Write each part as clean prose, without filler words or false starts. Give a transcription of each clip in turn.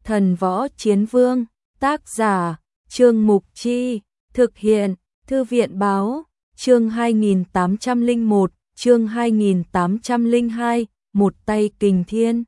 Thần Võ Chiến Vương, tác giả, Trương Mục Chi, thực hiện, Thư viện Báo, chương 2801, chương 2802, một tay kình thiên.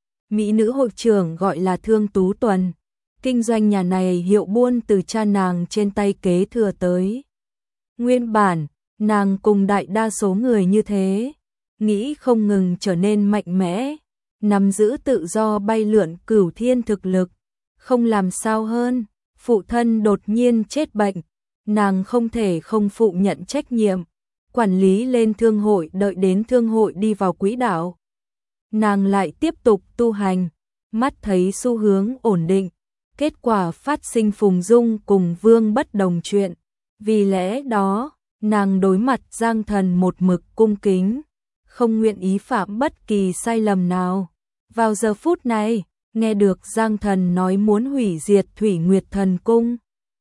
Mỹ nữ hội trưởng gọi là Thương Tú Tuần. Kinh doanh nhà này hiệu buôn từ cha nàng trên tay kế thừa tới. Nguyên bản, nàng cùng đại đa số người như thế, nghĩ không ngừng trở nên mạnh mẽ, nắm giữ tự do bay lượn cửu thiên thực lực, không làm sao hơn. Phụ thân đột nhiên chết bệnh, nàng không thể không phụ nhận trách nhiệm, quản lý lên thương hội, đợi đến thương hội đi vào quỹ đạo. Nàng lại tiếp tục tu hành, mắt thấy xu hướng ổn định, kết quả phát sinh Phùng Dung cùng Vương bất đồng chuyện. Vì lẽ đó, nàng đối mặt Giang Thần một mực cung kính, không nguyện ý phạm bất kỳ sai lầm nào. Vào giờ phút này, nghe được Giang Thần nói muốn hủy diệt Thủy Nguyệt Thần Cung,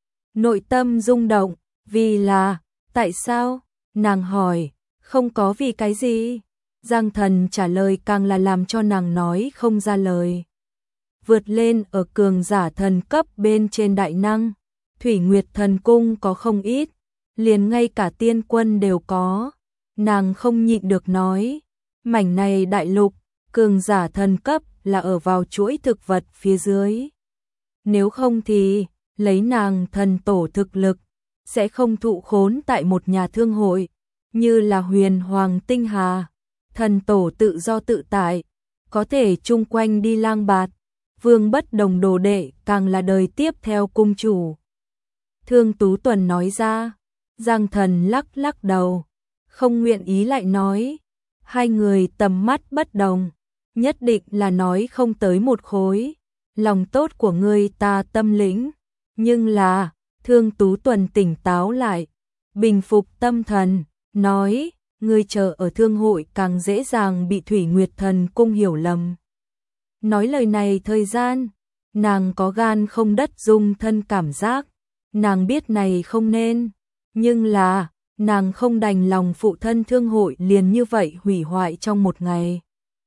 nội tâm rung động. Vì là, tại sao? Nàng hỏi. Không có vì cái gì. Giang Thần trả lời càng là làm cho nàng nói không ra lời. Vượt lên ở cường giả thần cấp bên trên đại năng, Thủy Nguyệt Thần Cung có không ít, liền ngay cả tiên quân đều có. Nàng không nhịn được nói, mảnh này đại lục, cường giả thần cấp là ở vào chuỗi thực vật phía dưới. Nếu không thì, lấy nàng thần tổ thực lực, sẽ không thụ khốn tại một nhà thương hội, như là Huyền Hoàng Tinh Hà. Thần tổ tự do tự tại, có thể chung quanh đi lang bạt. Vương bất đồng đồ đệ càng là đời tiếp theo cung chủ. Thương Tú Tuần nói ra. Giang Thần lắc lắc đầu, không nguyện ý lại nói. Hai người tầm mắt bất đồng, nhất định là nói không tới một khối. Lòng tốt của ngươi ta tâm lĩnh, nhưng là, Thương Tú Tuần tỉnh táo lại, bình phục tâm thần, nói, ngươi chờ ở thương hội càng dễ dàng bị Thủy Nguyệt Thần Cung hiểu lầm. Nói lời này thời gian, nàng có gan không đất rung thân cảm giác, nàng biết này không nên, nhưng là, nàng không đành lòng phụ thân thương hội liền như vậy hủy hoại trong một ngày.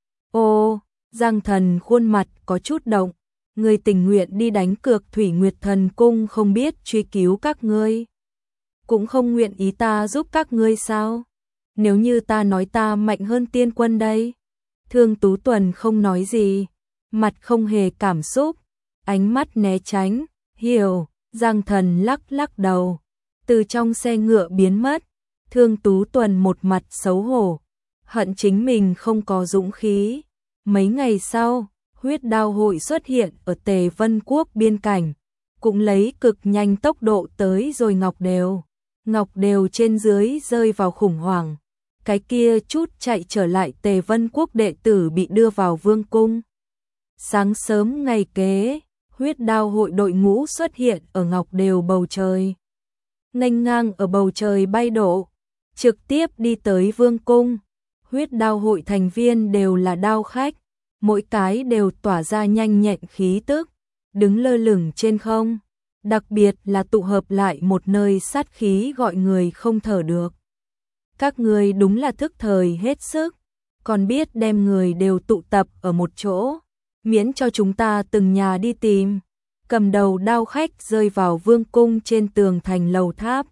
Ô, Giang Thần khuôn mặt có chút động, ngươi tình nguyện đi đánh cược Thủy Nguyệt Thần Cung không biết truy cứu các ngươi, cũng không nguyện ý ta giúp các ngươi sao? Nếu như ta nói ta mạnh hơn tiên quân đây? Thương Tú Tuần không nói gì, mặt không hề cảm xúc, ánh mắt né tránh, hiểu. Giang Thần lắc lắc đầu, từ trong xe ngựa biến mất. Thương Tú Tuần một mặt xấu hổ, hận chính mình không có dũng khí. Mấy ngày sau, huyết đao hội xuất hiện ở Tề Vân Quốc biên cảnh, cũng lấy cực nhanh tốc độ tới rồi Ngọc Đều. Ngọc Đều trên dưới rơi vào khủng hoảng, cái kia chút chạy trở lại Tề Vân Quốc đệ tử bị đưa vào vương cung. Sáng sớm ngày kế, huyết đao hội đội ngũ xuất hiện ở Ngọc Đều bầu trời. Nghênh ngang ở bầu trời bay độ, trực tiếp đi tới vương cung. Huyết đao hội thành viên đều là đao khách, mỗi cái đều tỏa ra nhanh nhẹn khí tức, đứng lơ lửng trên không. Đặc biệt là tụ hợp lại một nơi sát khí gọi người không thở được. Các người đúng là thức thời hết sức, còn biết đem người đều tụ tập ở một chỗ, miễn cho chúng ta từng nhà đi tìm. Cầm đầu đao khách rơi vào vương cung trên tường thành lầu tháp.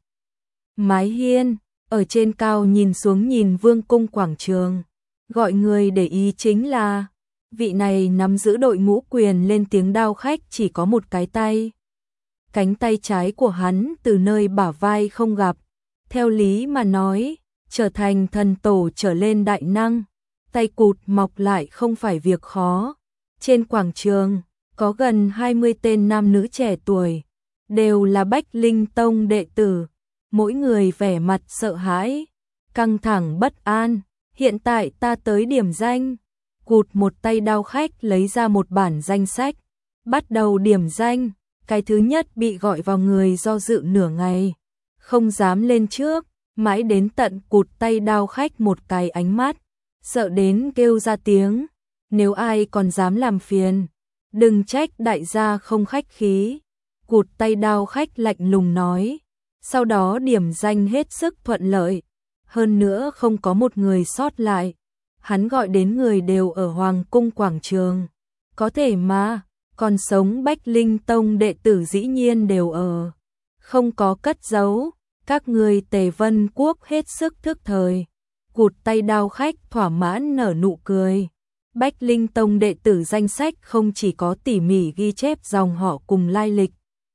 Mái hiên, ở trên cao nhìn xuống nhìn vương cung quảng trường. Gọi người để ý chính là, vị này nắm giữ đội ngũ quyền lên tiếng đao khách chỉ có một cái tay. Cánh tay trái của hắn từ nơi bả vai không gặp. Theo lý mà nói, trở thành thần tổ trở lên đại năng, tay cụt mọc lại không phải việc khó. Trên quảng trường, có gần 20 tên nam nữ trẻ tuổi, đều là Bách Linh Tông đệ tử, mỗi người vẻ mặt sợ hãi, căng thẳng bất an. Hiện tại ta tới điểm danh. Cụt một tay đao khách lấy ra một bản danh sách, bắt đầu điểm danh. Cái thứ nhất bị gọi vào người do dự nửa ngày, không dám lên trước, mãi đến tận cụt tay đao khách một cái ánh mắt, sợ đến kêu ra tiếng, nếu ai còn dám làm phiền, đừng trách đại gia không khách khí. Cụt tay đao khách lạnh lùng nói, sau đó điểm danh hết sức thuận lợi, hơn nữa không có một người sót lại. Hắn gọi đến người đều ở Hoàng cung quảng trường, có thể mà, còn sống Bách Linh Tông đệ tử dĩ nhiên đều ở, không có cất giấu, các ngươi Tề Vân Quốc hết sức thức thời. Cụt tay đao khách thỏa mãn nở nụ cười. Bách Linh Tông đệ tử danh sách không chỉ có tỉ mỉ ghi chép dòng họ cùng lai lịch,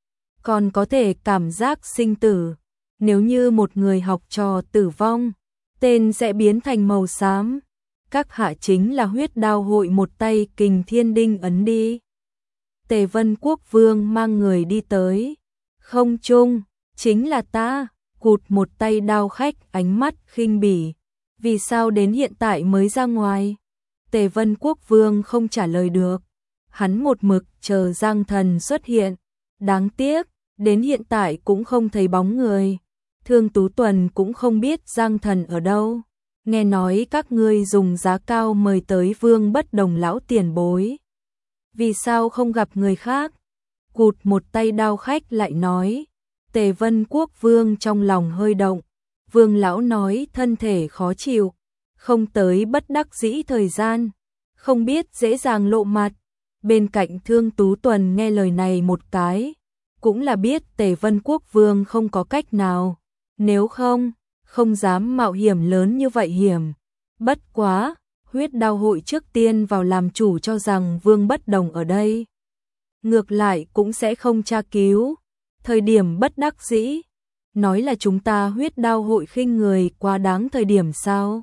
còn có thể cảm giác sinh tử. Nếu như một người học trò tử vong, tên sẽ biến thành màu xám. Các hạ chính là Huyết Đao hội một tay kình thiên đinh ấn đi. Tề Vân Quốc vương mang người đi tới. Không chung, chính là ta. Cụt một tay đao khách ánh mắt khinh bỉ. Vì sao đến hiện tại mới ra ngoài? Tề Vân Quốc vương không trả lời được. Hắn một mực chờ Giang Thần xuất hiện. Đáng tiếc, đến hiện tại cũng không thấy bóng người. Thương Tú Tuần cũng không biết Giang Thần ở đâu. Nghe nói các ngươi dùng giá cao mời tới Vương Bất Đồng lão tiền bối. Vì sao không gặp người khác? Cụt một tay đao khách lại nói. Tề Vân Quốc vương trong lòng hơi động. Vương lão nói thân thể khó chịu, không tới bất đắc dĩ thời gian, không biết dễ dàng lộ mặt. Bên cạnh Thương Tú Tuần nghe lời này một cái, cũng là biết Tề Vân Quốc vương không có cách nào, nếu không dám mạo hiểm lớn như vậy hiểm. Bất quá, Huyết Đao hội trước tiên vào làm chủ cho rằng Vương Bất Đồng ở đây. Ngược lại cũng sẽ không tra cứu, thời điểm bất đắc dĩ. Nói là chúng ta Huyết Đao hội khinh người quá đáng thời điểm sao?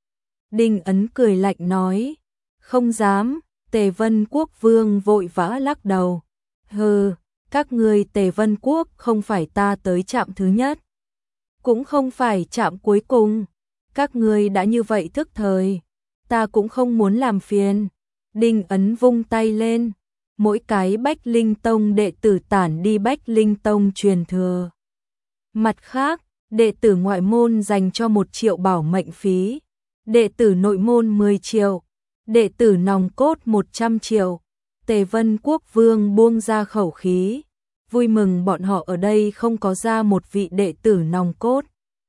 Đinh Ấn cười lạnh nói, không dám. Tề Vân Quốc vương vội vã lắc đầu. Hừ, các ngươi Tề Vân Quốc không phải ta tới trạm thứ nhất, cũng không phải trạm cuối cùng. Các ngươi đã như vậy thức thời, ta cũng không muốn làm phiền. Đinh Ấn vung tay lên, mỗi cái Bách Linh Tông đệ tử tản đi Bách Linh Tông truyền thừa. Mặt khác, đệ tử ngoại môn dành cho 1 triệu bảo mệnh phí, đệ tử nội môn 10 triệu, đệ tử nòng cốt 100 triệu. Tề Vân Quốc vương buông ra khẩu khí, vui mừng bọn họ ở đây không có ra một vị đệ tử nòng cốt.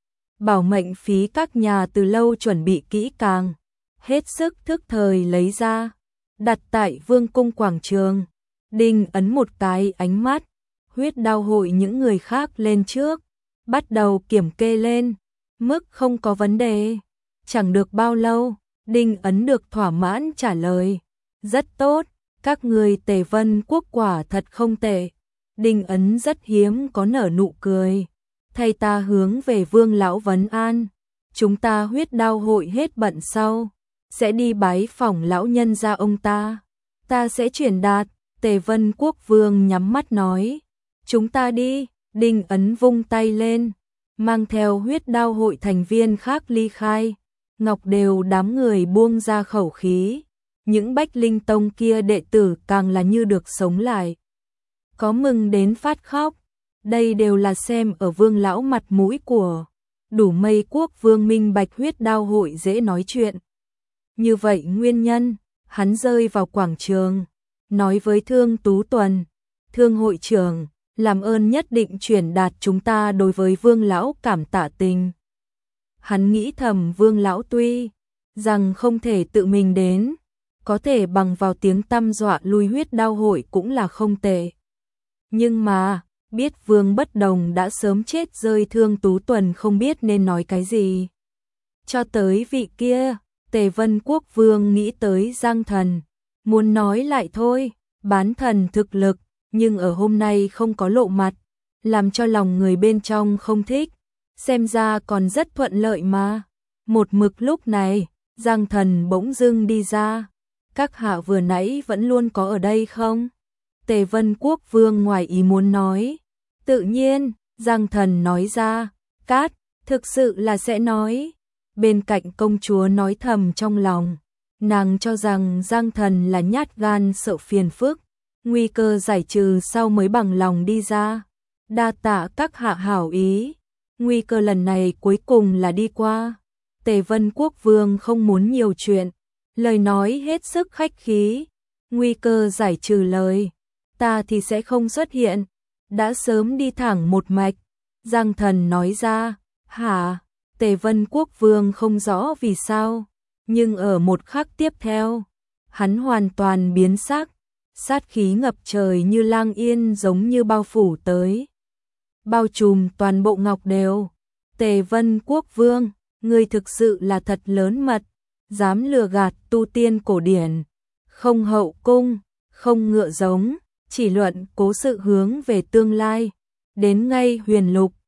Bảo mệnh phí các nhà từ lâu chuẩn bị kỹ càng, hết sức thức thời lấy ra, đặt tại Vương cung quảng trường. Đinh Ấn một cái ánh mắt, Huyết Đao hội những người khác lên trước, bắt đầu kiểm kê lên, mức không có vấn đề. Chẳng được bao lâu, Đinh Ấn được thỏa mãn trả lời, rất tốt, các người Tề Vân Quốc quả thật không tệ. Đinh Ấn rất hiếm có nở nụ cười, thay ta hướng về Vương lão vấn an, chúng ta Huyết Đao hội hết bận sau, sẽ đi bái phỏng lão nhân gia ông ta sẽ chuyển đạt. Tề Vân Quốc vương nhắm mắt nói, chúng ta đi. Đinh Ấn vung tay lên, mang theo Huyết Đao hội thành viên khác ly khai. Ngọc đều đám người buông ra khẩu khí, những Bách Linh Tông kia đệ tử càng là như được sống lại, có mừng đến phát khóc. Đây đều là xem ở Vương lão mặt mũi của Đủ Mây Quốc vương minh bạch Huyết Đao hội dễ nói chuyện. Như vậy nguyên nhân, hắn rơi vào quảng trường, nói với Thương Tú Tuần, Thương hội trưởng, làm ơn nhất định truyền đạt chúng ta đối với Vương lão cảm tạ tình. Hắn nghĩ thầm Vương lão tuy rằng không thể tự mình đến, có thể bằng vào tiếng tăm dọa lui Huyết Đao hội cũng là không tệ. Nhưng mà, biết Vương Bất Đồng đã sớm chết rơi. Thương Tú Tuần không biết nên nói cái gì. Cho tới vị kia, Tề Vân Quốc vương nghĩ tới Giang Thần, muốn nói lại thôi, bán thần thực lực, nhưng ở hôm nay không có lộ mặt, làm cho lòng người bên trong không thích, xem ra còn rất thuận lợi mà. Một mực lúc này, Giang Thần bỗng dưng đi ra, các hạ vừa nãy vẫn luôn có ở đây không? Tề Vân Quốc vương ngoài ý muốn nói, tự nhiên, Giang Thần nói ra, cát, thực sự là sẽ nói. Bên cạnh công chúa nói thầm trong lòng, nàng cho rằng Giang Thần là nhát gan sợ phiền phức, nguy cơ giải trừ sau mới bằng lòng đi ra. Đa tạ các hạ hảo ý, nguy cơ lần này cuối cùng là đi qua. Tề Vân Quốc vương không muốn nhiều chuyện, lời nói hết sức khách khí, nguy cơ giải trừ lời, ta thì sẽ không xuất hiện, đã sớm đi thẳng một mạch. Giang Thần nói ra, hả? Tề Vân Quốc vương không rõ vì sao, nhưng ở một khắc tiếp theo, hắn hoàn toàn biến sắc, sát khí ngập trời như lang yên giống như bao phủ tới. Bao trùm toàn bộ Ngọc Đều. Tề Vân Quốc Vương, ngươi thực sự là thật lớn mật, dám lừa gạt tu tiên cổ điển, không hậu cung, không ngựa giống, chỉ luận cố sự hướng về tương lai, đến ngay Huyền Lục,